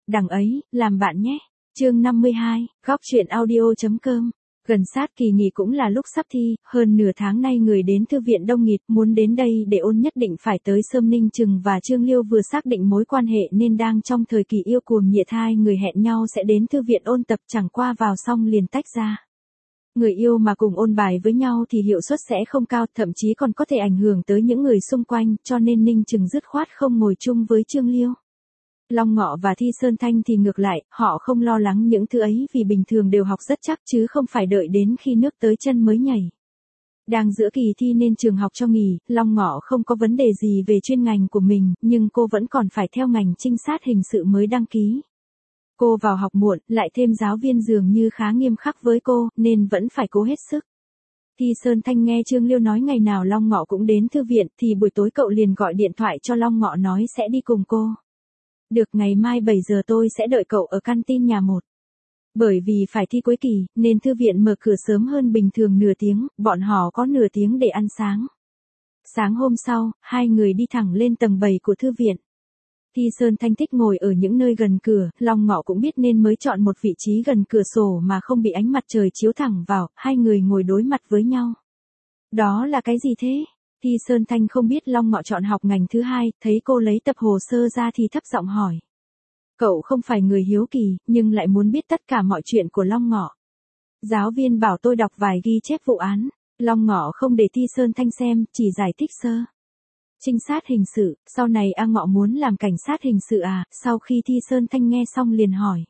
đằng ấy, làm bạn nhé. Chương 52, góc truyện audio.com. Gần sát kỳ nghỉ cũng là lúc sắp thi, hơn nửa tháng nay người đến thư viện đông nghịt, muốn đến đây để ôn nhất định phải tới sớm. Ninh Trừng và Trương Liêu vừa xác định mối quan hệ nên đang trong thời kỳ yêu cuồng nhiệt, hai người hẹn nhau sẽ đến thư viện ôn tập, chẳng qua vào xong liền tách ra. Người yêu mà cùng ôn bài với nhau thì hiệu suất sẽ không cao, thậm chí còn có thể ảnh hưởng tới những người xung quanh, cho nên Ninh Trừng dứt khoát không ngồi chung với Trương Liêu. Long Ngọ và Thi Sơn Thanh thì ngược lại, họ không lo lắng những thứ ấy vì bình thường đều học rất chắc chứ không phải đợi đến khi nước tới chân mới nhảy. Đang giữa kỳ thi nên trường học cho nghỉ, Long Ngọ không có vấn đề gì về chuyên ngành của mình, nhưng cô vẫn còn phải theo ngành trinh sát hình sự mới đăng ký. Cô vào học muộn, lại thêm giáo viên dường như khá nghiêm khắc với cô, nên vẫn phải cố hết sức. Thi Sơn Thanh nghe Trương Liêu nói ngày nào Long Ngọ cũng đến thư viện, thì buổi tối cậu liền gọi điện thoại cho Long Ngọ nói sẽ đi cùng cô. Được, ngày mai 7 giờ tôi sẽ đợi cậu ở canteen nhà 1. Bởi vì phải thi cuối kỳ, nên thư viện mở cửa sớm hơn bình thường nửa tiếng, bọn họ có nửa tiếng để ăn sáng. Sáng hôm sau, hai người đi thẳng lên tầng 7 của thư viện. Thi Sơn Thanh thích ngồi ở những nơi gần cửa, Long Ngọ cũng biết nên mới chọn một vị trí gần cửa sổ mà không bị ánh mặt trời chiếu thẳng vào, hai người ngồi đối mặt với nhau. Đó là cái gì thế? Thi Sơn Thanh không biết Long Ngọ chọn học ngành thứ hai, thấy cô lấy tập hồ sơ ra thì thấp giọng hỏi. Cậu không phải người hiếu kỳ, nhưng lại muốn biết tất cả mọi chuyện của Long Ngọ. Giáo viên bảo tôi đọc vài ghi chép vụ án, Long Ngọ không để Thi Sơn Thanh xem, chỉ giải thích sơ. Trinh sát hình sự, sau này A Ngọ muốn làm cảnh sát hình sự à? Sau khi Thi Sơn Thanh nghe xong liền hỏi.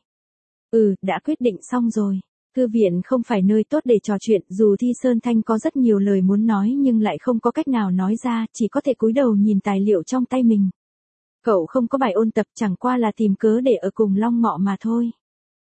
Đã quyết định xong rồi. Thư viện không phải nơi tốt để trò chuyện, dù Thi Sơn Thanh có rất nhiều lời muốn nói nhưng lại không có cách nào nói ra, chỉ có thể cúi đầu nhìn tài liệu trong tay mình. Cậu không có bài ôn tập, chẳng qua là tìm cớ để ở cùng Long Ngọ mà thôi.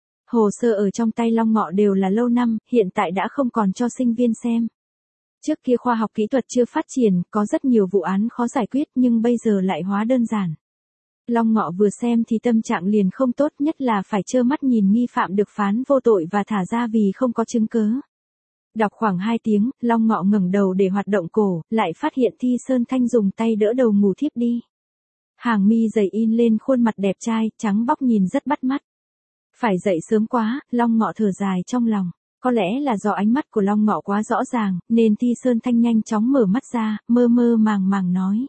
Hồ sơ ở trong tay Long Ngọ đều là lâu năm, hiện tại đã không còn cho sinh viên xem. Trước kia khoa học kỹ thuật chưa phát triển, có rất nhiều vụ án khó giải quyết nhưng bây giờ lại hóa đơn giản. Long Ngọ vừa xem thì tâm trạng liền không tốt, nhất là phải trơ mắt nhìn nghi phạm được phán vô tội và thả ra vì không có chứng cớ. Đọc khoảng 2 tiếng, Long Ngọ ngẩng đầu để hoạt động cổ, lại phát hiện Thi Sơn Thanh dùng tay đỡ đầu ngủ thiếp đi. Hàng mi dày in lên khuôn mặt đẹp trai, trắng bóc nhìn rất bắt mắt. Phải dậy sớm quá, Long Ngọ thở dài trong lòng. Có lẽ là do ánh mắt của Long Ngọ quá rõ ràng, nên Thi Sơn Thanh nhanh chóng mở mắt ra, mơ mơ màng màng nói.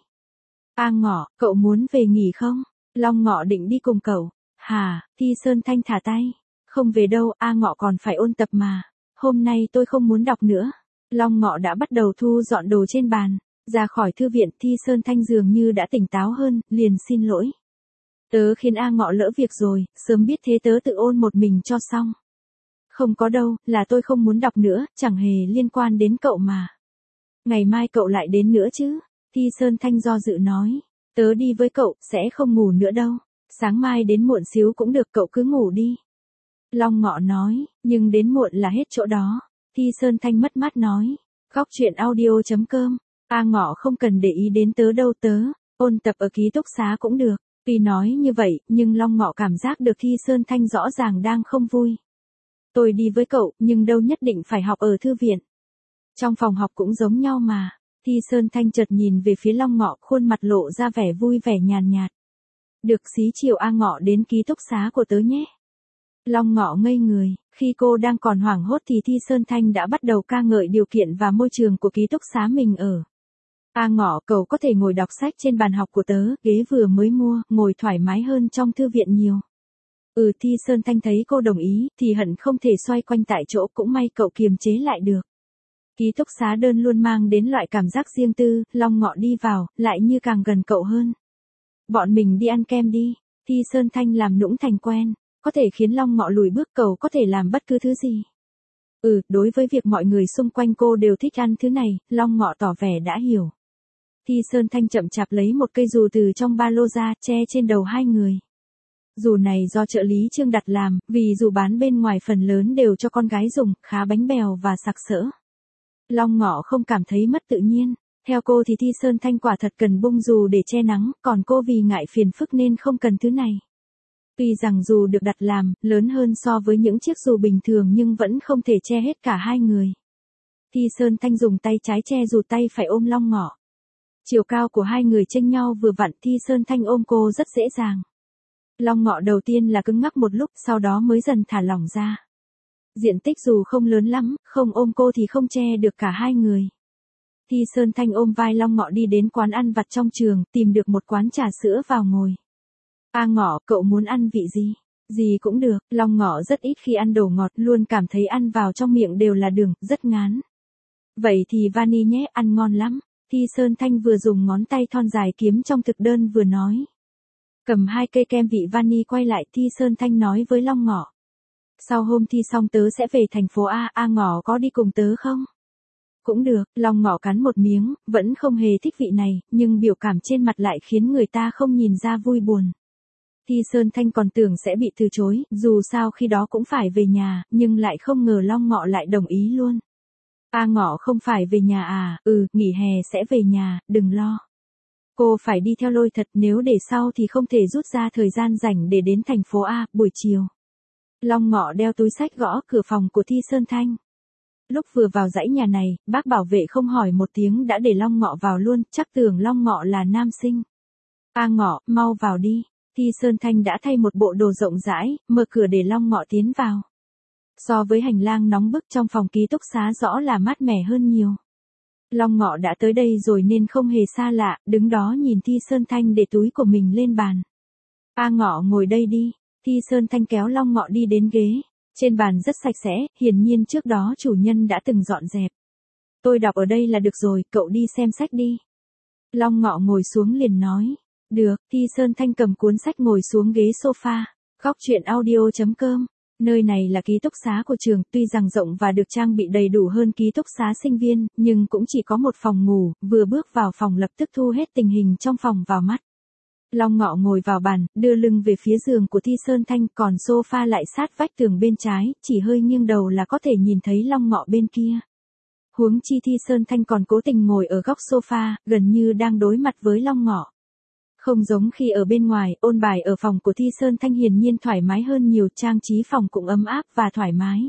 A Ngọ, cậu muốn về nghỉ không? Long Ngọ định đi cùng cậu. Hả? Thi Sơn Thanh thả tay. Không về đâu, A Ngọ còn phải ôn tập mà. Hôm nay tôi không muốn đọc nữa. Long Ngọ đã bắt đầu thu dọn đồ trên bàn. Ra khỏi thư viện, Thi Sơn Thanh dường như đã tỉnh táo hơn, liền xin lỗi. Tớ khiến A Ngọ lỡ việc rồi, sớm biết thế tớ tự ôn một mình cho xong. Không có đâu, là tôi không muốn đọc nữa, chẳng hề liên quan đến cậu mà. Ngày mai cậu lại đến nữa chứ? Thi Sơn Thanh do dự nói. Tớ đi với cậu, sẽ không ngủ nữa đâu. Sáng mai đến muộn xíu cũng được, cậu cứ ngủ đi. Long Ngọ nói, nhưng đến muộn là hết chỗ đó. Thi Sơn Thanh mất mát nói. Góc truyện audio.com. A Ngọ không cần để ý đến tớ đâu, tớ ôn tập ở ký túc xá cũng được. Tuy nói như vậy, nhưng Long Ngọ cảm giác được Thi Sơn Thanh rõ ràng đang không vui. Tôi đi với cậu, nhưng đâu nhất định phải học ở thư viện. Trong phòng học cũng giống nhau mà. Thi Sơn Thanh chợt nhìn về phía Long Ngọ, khuôn mặt lộ ra vẻ vui vẻ nhàn nhạt. Được, xí chiều A Ngọ đến ký túc xá của tớ nhé. Long Ngọ ngây người, khi cô đang còn hoảng hốt thì Thi Sơn Thanh đã bắt đầu ca ngợi điều kiện và môi trường của ký túc xá mình ở. A Ngọ, cậu có thể ngồi đọc sách trên bàn học của tớ, ghế vừa mới mua, ngồi thoải mái hơn trong thư viện nhiều. Thi Sơn Thanh thấy cô đồng ý, thì hận không thể xoay quanh tại chỗ, cũng may cậu kiềm chế lại được. Ký túc xá đơn luôn mang đến loại cảm giác riêng tư, Long Ngọ đi vào, lại như càng gần cậu hơn. Bọn mình đi ăn kem đi. Thi Sơn Thanh làm nũng thành quen, có thể khiến Long Ngọ lùi bước, cậu có thể làm bất cứ thứ gì. Đối với việc mọi người xung quanh cô đều thích ăn thứ này, Long Ngọ tỏ vẻ đã hiểu. Thi Sơn Thanh chậm chạp lấy một cây dù từ trong ba lô ra, che trên đầu hai người. Dù này do trợ lý Trương đặt làm, vì dù bán bên ngoài phần lớn đều cho con gái dùng, khá bánh bèo và sặc sỡ. Long Ngọ không cảm thấy mất tự nhiên, theo cô thì Thi Sơn Thanh quả thật cần bông dù để che nắng, còn cô vì ngại phiền phức nên không cần thứ này. Tuy rằng dù được đặt làm, lớn hơn so với những chiếc dù bình thường nhưng vẫn không thể che hết cả hai người. Thi Sơn Thanh dùng tay trái che dù, tay phải ôm Long Ngọ. Chiều cao của hai người chênh nhau vừa vặn, Thi Sơn Thanh ôm cô rất dễ dàng. Long Ngọ đầu tiên là cứng ngắc một lúc, sau đó mới dần thả lỏng ra. Diện tích dù không lớn lắm, không ôm cô thì không che được cả hai người. Thi Sơn Thanh ôm vai Long Ngọ đi đến quán ăn vặt trong trường, tìm được một quán trà sữa vào ngồi. A Ngọ, cậu muốn ăn vị gì? Gì cũng được, Long Ngọ rất ít khi ăn đồ ngọt, luôn cảm thấy ăn vào trong miệng đều là đường, rất ngán. Vậy thì vani nhé, ăn ngon lắm. Thi Sơn Thanh vừa dùng ngón tay thon dài kiếm trong thực đơn vừa nói. Cầm 2 cây kem vị vani quay lại, Thi Sơn Thanh nói với Long Ngọ. Sau hôm thi xong tớ sẽ về thành phố A, A Ngọ có đi cùng tớ không? Cũng được, Long Ngọ cắn một miếng, vẫn không hề thích vị này, nhưng biểu cảm trên mặt lại khiến người ta không nhìn ra vui buồn. Thi Sơn Thanh còn tưởng sẽ bị từ chối, dù sao khi đó cũng phải về nhà, nhưng lại không ngờ Long Ngọ lại đồng ý luôn. A Ngọ không phải về nhà à, nghỉ hè sẽ về nhà, đừng lo. Cô phải đi theo Lôi thật, nếu để sau thì không thể rút ra thời gian rảnh để đến thành phố A, buổi chiều. Long Ngọ đeo túi xách gõ cửa phòng của Thi Sơn Thanh. Lúc vừa vào dãy nhà này, bác bảo vệ không hỏi một tiếng đã để Long Ngọ vào luôn, chắc tưởng Long Ngọ là nam sinh. A Ngọ, mau vào đi. Thi Sơn Thanh đã thay một bộ đồ rộng rãi, mở cửa để Long Ngọ tiến vào. So với hành lang nóng bức trong phòng ký túc xá rõ là mát mẻ hơn nhiều. Long Ngọ đã tới đây rồi nên không hề xa lạ, đứng đó nhìn Thi Sơn Thanh để túi của mình lên bàn. A Ngọ ngồi đây đi. Thi Sơn Thanh kéo Long Ngọ đi đến ghế. Trên bàn rất sạch sẽ, hiển nhiên trước đó chủ nhân đã từng dọn dẹp. Tôi đọc ở đây là được rồi, cậu đi xem sách đi. Long Ngọ ngồi xuống liền nói. Được, Thi Sơn Thanh cầm cuốn sách ngồi xuống ghế sofa. Góc truyện audio.com. Nơi này là ký túc xá của trường, tuy rằng rộng và được trang bị đầy đủ hơn ký túc xá sinh viên, nhưng cũng chỉ có một phòng ngủ, vừa bước vào phòng lập tức thu hết tình hình trong phòng vào mắt. Long Ngọ ngồi vào bàn, đưa lưng về phía giường của Thi Sơn Thanh, còn sofa lại sát vách tường bên trái, chỉ hơi nghiêng đầu là có thể nhìn thấy Long Ngọ bên kia. Huống chi Thi Sơn Thanh còn cố tình ngồi ở góc sofa, gần như đang đối mặt với Long Ngọ. Không giống khi ở bên ngoài, ôn bài ở phòng của Thi Sơn Thanh hiển nhiên thoải mái hơn nhiều, trang trí phòng cũng ấm áp và thoải mái.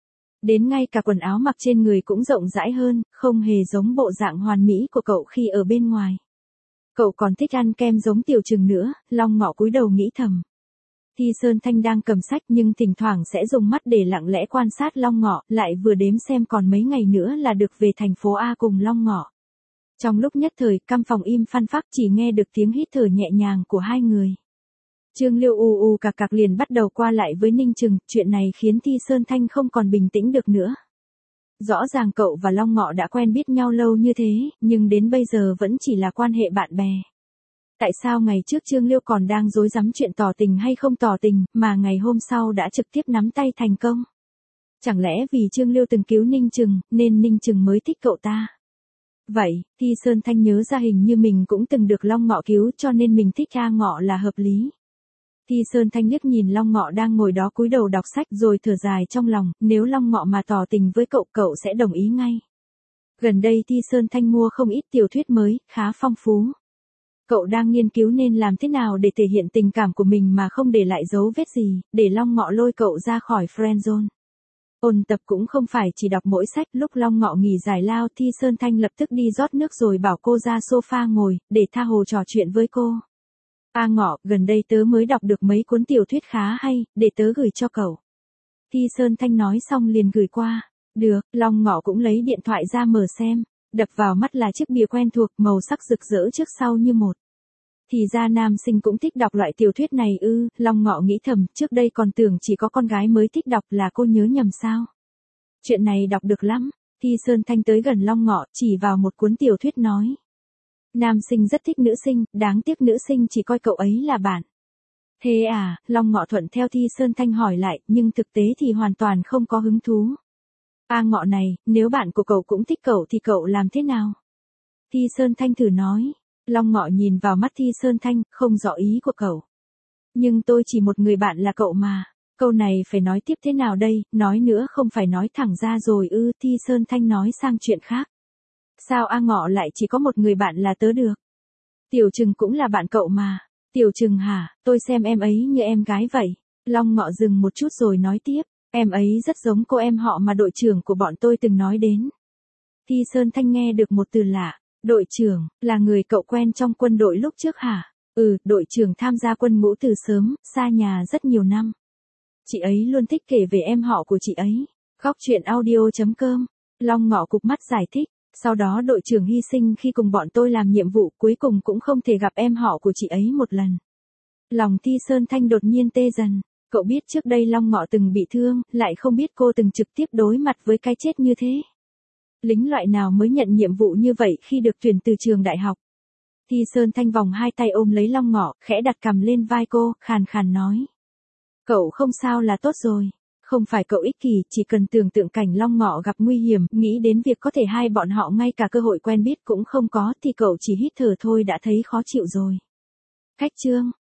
Đến ngay cả quần áo mặc trên người cũng rộng rãi hơn, không hề giống bộ dạng hoàn mỹ của cậu khi ở bên ngoài. Cậu còn thích ăn kem giống Tiểu Trừng nữa, Long Ngọ cúi đầu nghĩ thầm. Thi Sơn Thanh đang cầm sách nhưng thỉnh thoảng sẽ dùng mắt để lặng lẽ quan sát Long Ngọ, lại vừa đếm xem còn mấy ngày nữa là được về thành phố A cùng Long Ngọ. Trong lúc nhất thời, căn phòng im phăng phắc, chỉ nghe được tiếng hít thở nhẹ nhàng của hai người. Trương Liêu cạc cạc liền bắt đầu qua lại với Ninh Trừng, chuyện này khiến Thi Sơn Thanh không còn bình tĩnh được nữa. Rõ ràng cậu và Long Ngọ đã quen biết nhau lâu như thế, nhưng đến bây giờ vẫn chỉ là quan hệ bạn bè. Tại sao ngày trước Trương Liêu còn đang rối rắm chuyện tỏ tình hay không tỏ tình, mà ngày hôm sau đã trực tiếp nắm tay thành công? Chẳng lẽ vì Trương Liêu từng cứu Ninh Trừng, nên Ninh Trừng mới thích cậu ta? Vậy, Thi Sơn Thanh nhớ ra hình như mình cũng từng được Long Ngọ cứu cho nên mình thích A Ngọ là hợp lý. Thi Sơn Thanh liếc nhìn Long Ngọ đang ngồi đó cúi đầu đọc sách rồi thở dài trong lòng, nếu Long Ngọ mà tỏ tình với cậu, cậu sẽ đồng ý ngay. Gần đây Thi Sơn Thanh mua không ít tiểu thuyết mới, khá phong phú. Cậu đang nghiên cứu nên làm thế nào để thể hiện tình cảm của mình mà không để lại dấu vết gì, để Long Ngọ lôi cậu ra khỏi friend zone. Ôn tập cũng không phải chỉ đọc mỗi sách, lúc Long Ngọ nghỉ giải lao Thi Sơn Thanh lập tức đi rót nước rồi bảo cô ra sofa ngồi, để tha hồ trò chuyện với cô. A Ngọ, gần đây tớ mới đọc được mấy cuốn tiểu thuyết khá hay, để tớ gửi cho cậu. Thi Sơn Thanh nói xong liền gửi qua. Được, Long Ngọ cũng lấy điện thoại ra mở xem, đập vào mắt là chiếc bìa quen thuộc, màu sắc rực rỡ trước sau như một. Thì ra nam sinh cũng thích đọc loại tiểu thuyết này ư, Long Ngọ nghĩ thầm, trước đây còn tưởng chỉ có con gái mới thích đọc, là cô nhớ nhầm sao. Chuyện này đọc được lắm. Thi Sơn Thanh tới gần Long Ngọ, chỉ vào một cuốn tiểu thuyết nói. Nam sinh rất thích nữ sinh, đáng tiếc nữ sinh chỉ coi cậu ấy là bạn. Thế à, Long Ngọ thuận theo Thi Sơn Thanh hỏi lại, nhưng thực tế thì hoàn toàn không có hứng thú. A Ngọ này, nếu bạn của cậu cũng thích cậu thì cậu làm thế nào? Thi Sơn Thanh thử nói. Long Ngọ nhìn vào mắt Thi Sơn Thanh, không rõ ý của cậu. Nhưng tôi chỉ một người bạn là cậu mà. Câu này phải nói tiếp thế nào đây, nói nữa không phải nói thẳng ra rồi ư, Thi Sơn Thanh nói sang chuyện khác. Sao A Ngọ lại chỉ có một người bạn là tớ được? Tiểu Trừng cũng là bạn cậu mà. Tiểu Trừng hả, tôi xem em ấy như em gái vậy. Long Ngọ dừng một chút rồi nói tiếp, em ấy rất giống cô em họ mà đội trưởng của bọn tôi từng nói đến. Thi Sơn Thanh nghe được một từ lạ. Đội trưởng, là người cậu quen trong quân đội lúc trước hả? Đội trưởng tham gia quân ngũ từ sớm, xa nhà rất nhiều năm. Chị ấy luôn thích kể về em họ của chị ấy. Góc chuyện audio.com. Long Ngọ cụp mắt giải thích. Sau đó đội trưởng hy sinh khi cùng bọn tôi làm nhiệm vụ, cuối cùng cũng không thể gặp em họ của chị ấy một lần. Lòng Thi Sơn Thanh đột nhiên tê dần. Cậu biết trước đây Long Ngọ từng bị thương, lại không biết cô từng trực tiếp đối mặt với cái chết như thế. Lính loại nào mới nhận nhiệm vụ như vậy khi được tuyển từ trường đại học? Thi Sơn Thanh vòng hai tay ôm lấy Long Ngọ, khẽ đặt cằm lên vai cô, khàn khàn nói. Cậu không sao là tốt rồi. Không phải cậu ích kỷ, chỉ cần tưởng tượng cảnh Long Ngọ gặp nguy hiểm, nghĩ đến việc có thể hai bọn họ ngay cả cơ hội quen biết cũng không có thì cậu chỉ hít thở thôi đã thấy khó chịu rồi. Cách chương